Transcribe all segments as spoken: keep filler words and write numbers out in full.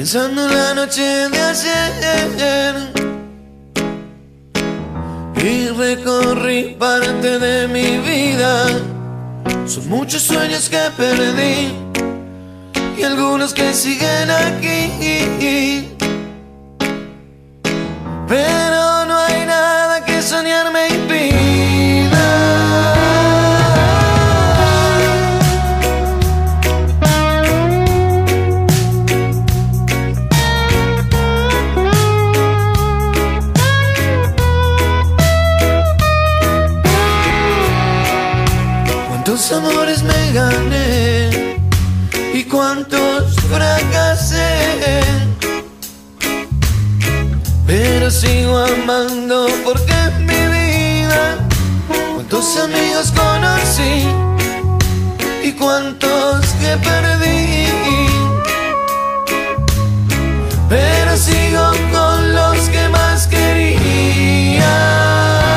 pensando en la noche de ayer y recorrí parte de mi vida. Son muchos sueños que perdí y algunos que siguen aquí, pero no hay nada que soñar me impida. Cuántos amores me gané y cuántos fracasé, pero sigo amando porque es mi vida. Cuántos amigos conocí y cuántos que perdí, pero sigo con los que más quería.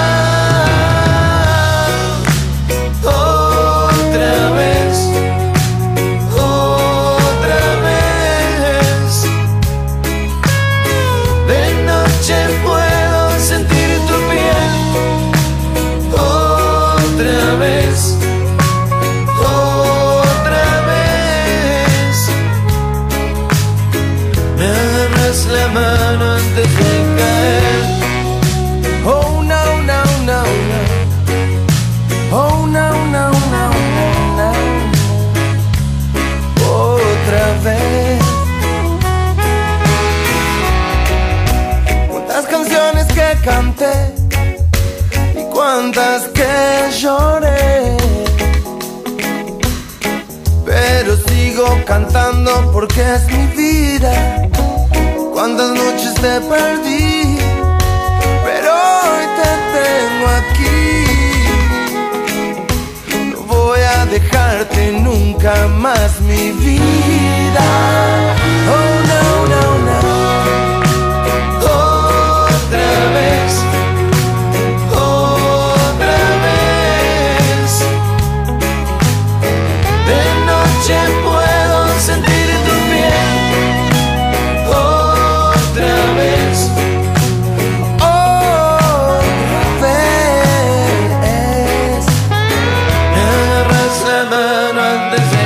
La mano antes de caer. Oh no, no, no, no. Oh no, no, no, no, no. Otra vez. Cuántas canciones que canté y cuántas que lloré, pero sigo cantando porque es mi vida. Cuántas noches te perdí, pero hoy te tengo aquí. No voy a dejarte nunca más, mi vida. Oh no, no, no. Otra vez, otra vez. De noche puedo sentir tu piel. Antes de